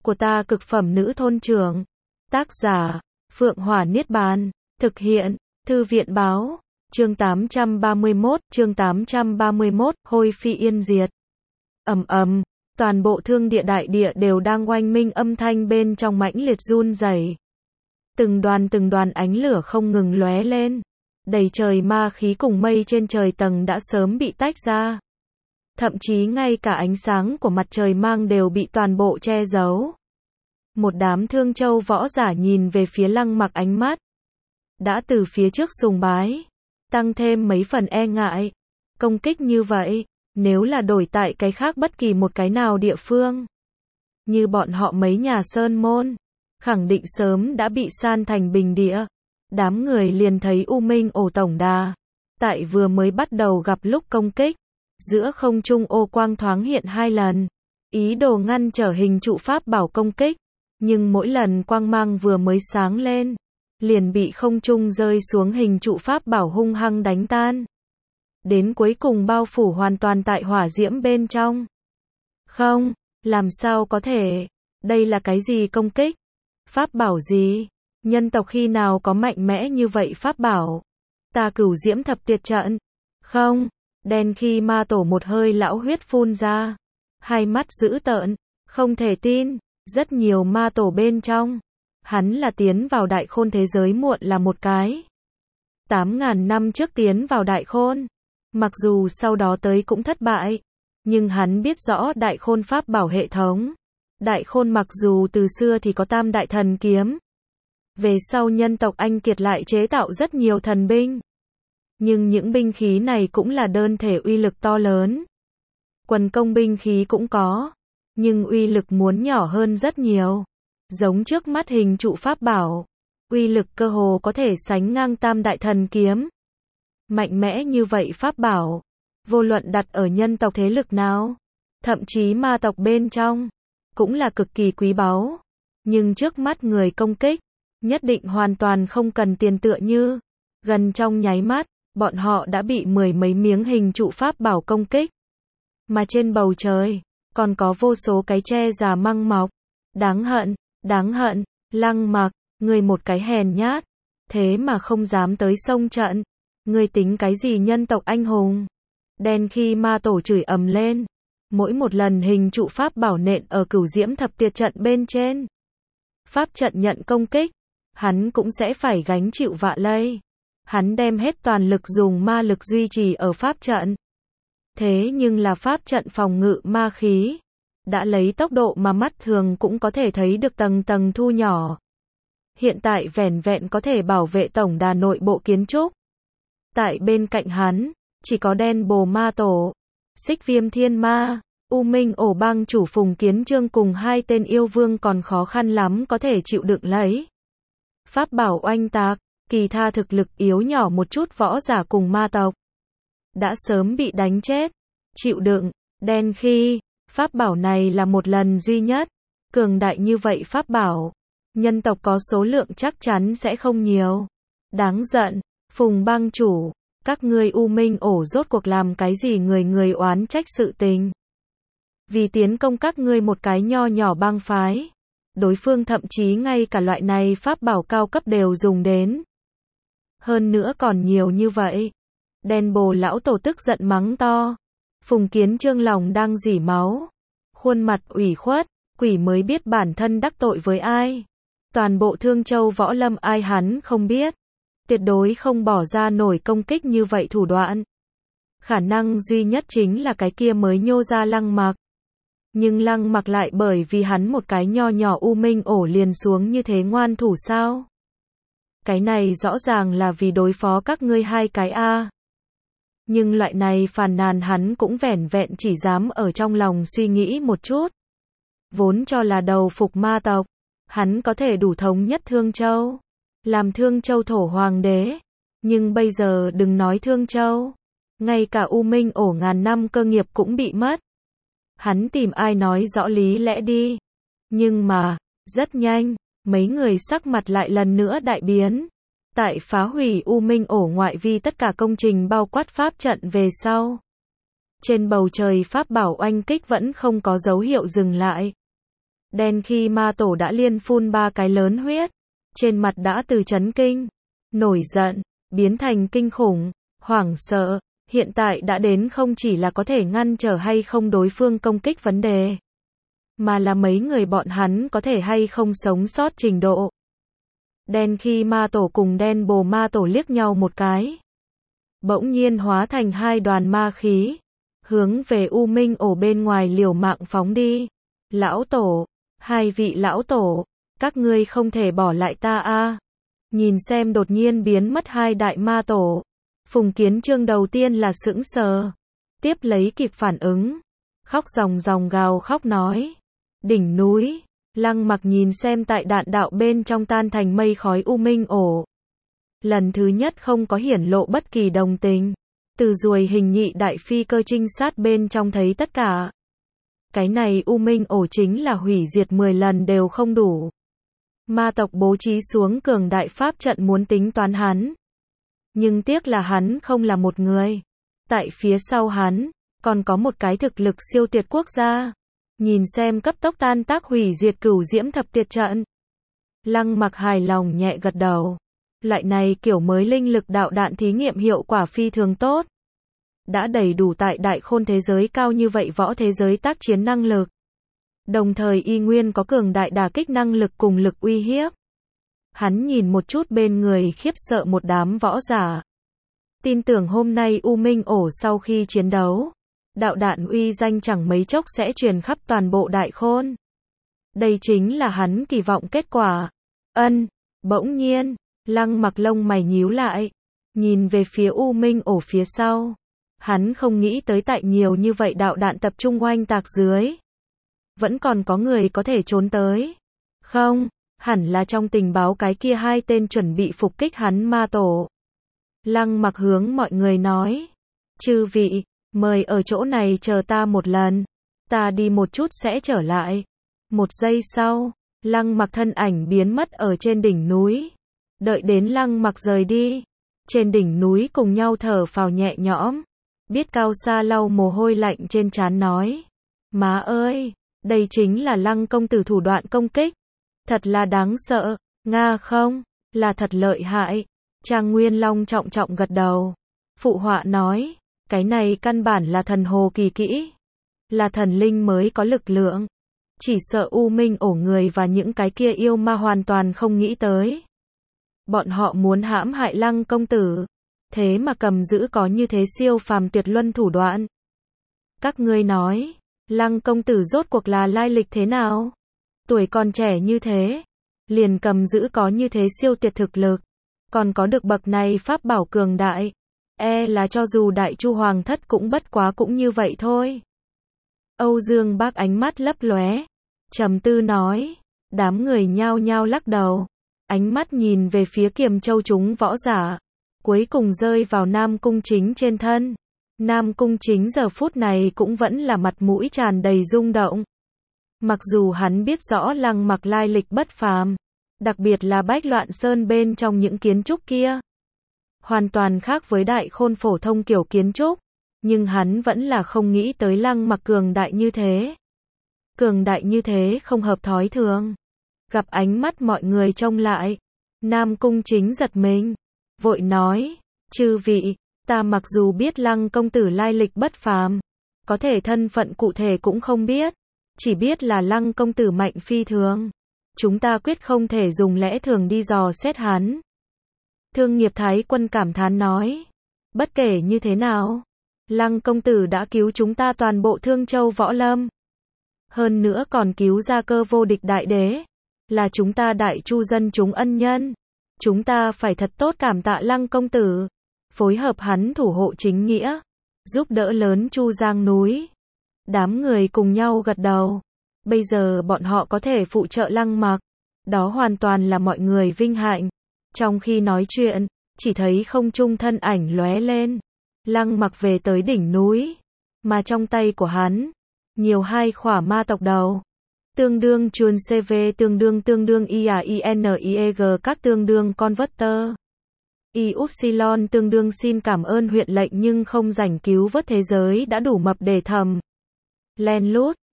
của ta cực phẩm nữ thôn trưởng. Tác giả, Phượng Hỏa Niết Bàn. Thực hiện, Thư viện báo. Chương 831, Hôi phi yên diệt. Ầm ầm, toàn bộ thương địa đại địa đều đang oanh minh, âm thanh bên trong mãnh liệt run rẩy. Từng đoàn ánh lửa không ngừng lóe lên. Đầy trời ma khí cùng mây trên trời tầng đã sớm bị tách ra. Thậm chí ngay cả ánh sáng của mặt trời mang đều bị toàn bộ che giấu. Một đám Thương Châu võ giả nhìn về phía Lăng Mặc, ánh mắt đã từ phía trước sùng bái, tăng thêm mấy phần e ngại. Công kích như vậy, nếu là đổi tại cái khác bất kỳ một cái nào địa phương, như bọn họ mấy nhà sơn môn, khẳng định sớm đã bị san thành bình địa. Đám người liền thấy U Minh ổ tổng đà, tại vừa mới bắt đầu gặp lúc công kích, giữa không trung ô quang thoáng hiện 2 lần, ý đồ ngăn trở hình trụ pháp bảo công kích, nhưng mỗi lần quang mang vừa mới sáng lên, liền bị không trung rơi xuống hình trụ pháp bảo hung hăng đánh tan. Đến cuối cùng bao phủ hoàn toàn tại hỏa diễm bên trong. Không, làm sao có thể? Đây là cái gì công kích? Pháp bảo gì? Nhân tộc khi nào có mạnh mẽ như vậy pháp bảo? Ta Cửu Diễm Thập Tiệt Trận. Không, đen khi ma tổ một hơi lão huyết phun ra. Hai mắt dữ tợn, không thể tin, rất nhiều ma tổ bên trong. Hắn là tiến vào đại khôn thế giới muộn là một cái. 8.000 năm trước tiến vào đại khôn. Mặc dù sau đó tới cũng thất bại, nhưng hắn biết rõ đại khôn pháp bảo hệ thống. Đại khôn mặc dù từ xưa thì có tam đại thần kiếm. Về sau nhân tộc Anh Kiệt lại chế tạo rất nhiều thần binh. Nhưng những binh khí này cũng là đơn thể uy lực to lớn. Quần công binh khí cũng có, nhưng uy lực muốn nhỏ hơn rất nhiều. Giống trước mắt hình trụ pháp bảo, uy lực cơ hồ có thể sánh ngang tam đại thần kiếm. Mạnh mẽ như vậy pháp bảo, vô luận đặt ở nhân tộc thế lực nào, thậm chí ma tộc bên trong, cũng là cực kỳ quý báu. Nhưng trước mắt người công kích, nhất định hoàn toàn không cần tiền, tựa như gần trong nháy mắt, bọn họ đã bị 10 mấy miếng hình trụ pháp bảo công kích. Mà trên bầu trời, còn có vô số cái tre già măng mọc. Đáng hận, Lăng Mặc, ngươi một cái hèn nhát, thế mà không dám tới xông trận. Ngươi tính cái gì nhân tộc anh hùng? Đen khi ma tổ chửi ầm lên. Mỗi một lần hình trụ pháp bảo nện ở Cửu Diễm Thập Tiệt Trận bên trên, pháp trận nhận công kích, hắn cũng sẽ phải gánh chịu vạ lây. Hắn đem hết toàn lực dùng ma lực duy trì ở pháp trận. Thế nhưng là pháp trận phòng ngự ma khí, đã lấy tốc độ mà mắt thường cũng có thể thấy được tầng tầng thu nhỏ. Hiện tại vẻn vẹn có thể bảo vệ tổng đà nội bộ kiến trúc. Tại bên cạnh hắn, chỉ có Đen Bồ Ma Tổ, Xích Viêm Thiên Ma, U Minh ổ bang chủ Phùng Kiến Chương cùng 2 tên yêu vương còn khó khăn lắm có thể chịu đựng lấy pháp bảo oanh tạc. Kỳ tha thực lực yếu nhỏ một chút võ giả cùng ma tộc đã sớm bị đánh chết. Chịu đựng, đen khi, pháp bảo này là một lần duy nhất. Cường đại như vậy pháp bảo, nhân tộc có số lượng chắc chắn sẽ không nhiều. Đáng giận, Phùng bang chủ, các ngươi U Minh ổ rốt cuộc làm cái gì người oán trách sự tình? Vì tiến công các ngươi một cái nho nhỏ bang phái, đối phương thậm chí ngay cả loại này pháp bảo cao cấp đều dùng đến. Hơn nữa còn nhiều như vậy. Đen Bồ lão tổ tức giận mắng to. Phùng Kiến Chương lòng đang rỉ máu, khuôn mặt ủy khuất, quỷ mới biết bản thân đắc tội với ai. Toàn bộ Thương Châu võ lâm ai hắn không biết. Tuyệt đối không bỏ ra nổi công kích như vậy thủ đoạn. Khả năng duy nhất chính là cái kia mới nhô ra Lăng Mặc. Nhưng Lăng Mặc lại bởi vì hắn một cái nho nhỏ U Minh ổ liền xuống như thế ngoan thủ sao? Cái này rõ ràng là vì đối phó các ngươi 2 cái a. Nhưng loại này phàn nàn hắn cũng vẻn vẹn chỉ dám ở trong lòng suy nghĩ một chút. Vốn cho là đầu phục ma tộc, hắn có thể đủ thống nhất Thương Châu, làm Thương Châu thổ hoàng đế. Nhưng bây giờ đừng nói Thương Châu, ngay cả U Minh ổ ngàn năm cơ nghiệp cũng bị mất. Hắn tìm ai nói rõ lý lẽ đi. Nhưng mà, rất nhanh, mấy người sắc mặt lại lần nữa đại biến. Tại phá hủy U Minh ổ ngoại vi tất cả công trình bao quát pháp trận về sau, trên bầu trời pháp bảo oanh kích vẫn không có dấu hiệu dừng lại. Đen khi ma tổ đã liên phun 3 cái lớn huyết. Trên mặt đã từ chấn kinh, nổi giận, biến thành kinh khủng, hoảng sợ. Hiện tại đã đến không chỉ là có thể ngăn trở hay không đối phương công kích vấn đề, mà là mấy người bọn hắn có thể hay không sống sót trình độ. Đen khi ma tổ cùng đen bồ ma tổ liếc nhau một cái. Bỗng nhiên hóa thành 2 đoàn ma khí, hướng về U Minh ổ bên ngoài liều mạng phóng đi. Lão tổ, 2 vị lão tổ, các ngươi không thể bỏ lại ta a. Nhìn xem đột nhiên biến mất 2 đại ma tổ. Phùng Kiến Chương đầu tiên là sững sờ, tiếp lấy kịp phản ứng, khóc ròng ròng gào khóc nói. Đỉnh núi, Lăng Mặc nhìn xem tại đạn đạo bên trong tan thành mây khói U Minh ổ. Lần thứ nhất không có hiển lộ bất kỳ đồng tình. Từ ruồi hình nhị đại phi cơ trinh sát bên trong thấy tất cả. Cái này U Minh ổ chính là hủy diệt 10 lần đều không đủ. Ma tộc bố trí xuống cường đại pháp trận muốn tính toán hắn. Nhưng tiếc là hắn không là một người. Tại phía sau hắn, còn có một cái thực lực siêu tuyệt quốc gia. Nhìn xem cấp tốc tan tác hủy diệt cửu diễm thập tuyệt trận. Lăng Mặc hài lòng nhẹ gật đầu. Loại này kiểu mới linh lực đạo đạn thí nghiệm hiệu quả phi thường tốt. Đã đầy đủ tại đại khôn thế giới cao như vậy võ thế giới tác chiến năng lực. Đồng thời y nguyên có cường đại đả kích năng lực cùng lực uy hiếp. Hắn nhìn một chút bên người khiếp sợ một đám võ giả. Tin tưởng hôm nay U Minh ổ sau khi chiến đấu, đạo đạn uy danh chẳng mấy chốc sẽ truyền khắp toàn bộ đại khôn. Đây chính là hắn kỳ vọng kết quả. Bỗng nhiên, Lăng Mặc lông mày nhíu lại, nhìn về phía U Minh ổ phía sau. Hắn không nghĩ tới tại nhiều như vậy đạo đạn tập trung oanh tạc dưới, vẫn còn có người có thể trốn tới. Không, hẳn là trong tình báo cái kia 2 tên chuẩn bị phục kích hắn ma tổ. Lăng Mặc hướng mọi người nói. Chư vị, mời ở chỗ này chờ ta một lần. Ta đi một chút sẽ trở lại. 1 giây sau, Lăng Mặc thân ảnh biến mất ở trên đỉnh núi. Đợi đến Lăng Mặc rời đi, trên đỉnh núi cùng nhau thở phào nhẹ nhõm. Biết Cao Sa lau mồ hôi lạnh trên trán nói. Má ơi, đây chính là Lăng công tử thủ đoạn công kích. Thật là đáng sợ, Nga không, là thật lợi hại. Trang Nguyên Long trọng trọng gật đầu. Phụ họa nói, cái này căn bản là thần hồ kỳ kỹ. Là thần linh mới có lực lượng. Chỉ sợ U Minh ổ người và những cái kia yêu ma hoàn toàn không nghĩ tới. Bọn họ muốn hãm hại Lăng công tử. Thế mà cầm giữ có như thế siêu phàm tuyệt luân thủ đoạn. Các ngươi nói, Lăng công tử rốt cuộc là lai lịch thế nào? Tuổi còn trẻ như thế, liền cầm giữ có như thế siêu tuyệt thực lực, còn có được bậc này pháp bảo cường đại, là cho dù Đại Chu Hoàng thất cũng bất quá cũng như vậy thôi. Âu Dương Bác ánh mắt lấp lóe, trầm tư nói. Đám người nhao nhao lắc đầu, ánh mắt nhìn về phía Kiềm Châu chúng võ giả, cuối cùng rơi vào Nam Cung Chính trên thân. Nam Cung Chính giờ phút này cũng vẫn là mặt mũi tràn đầy rung động. Mặc dù hắn biết rõ Lăng Mặc lai lịch bất phàm, đặc biệt là Bách Loạn Sơn bên trong những kiến trúc kia, hoàn toàn khác với đại khôn phổ thông kiểu kiến trúc, nhưng hắn vẫn là không nghĩ tới Lăng Mặc cường đại như thế. Cường đại như thế không hợp thói thường. Gặp ánh mắt mọi người trông lại, Nam Cung Chính giật mình, vội nói, chư vị, ta mặc dù biết Lăng công tử lai lịch bất phàm, có thể thân phận cụ thể cũng không biết, chỉ biết là Lăng công tử mạnh phi thường. Chúng ta quyết không thể dùng lẽ thường đi dò xét hắn. Thương Nghiệp Thái Quân cảm thán nói, bất kể như thế nào, Lăng công tử đã cứu chúng ta toàn bộ Thương Châu võ lâm. Hơn nữa còn cứu ra Cơ vô địch đại đế, là chúng ta Đại Chu dân chúng ân nhân. Chúng ta phải thật tốt cảm tạ Lăng công tử, phối hợp hắn thủ hộ chính nghĩa, giúp đỡ lớn Chu Giang núi. Đám người cùng nhau gật đầu. Bây giờ bọn họ có thể phụ trợ Lăng Mặc, đó hoàn toàn là mọi người vinh hạnh. Trong khi nói chuyện, chỉ thấy không trung thân ảnh lóe lên. Lăng Mặc về tới đỉnh núi, mà trong tay của hắn, nhiều 2 khỏa ma tộc đầu. Tương đương chuồn CV tương đương IAINIEG các tương đương converter. Upsilon tương đương xin cảm ơn huyện lệnh nhưng không rảnh cứu vớt thế giới đã đủ mập để thầm. Len lút.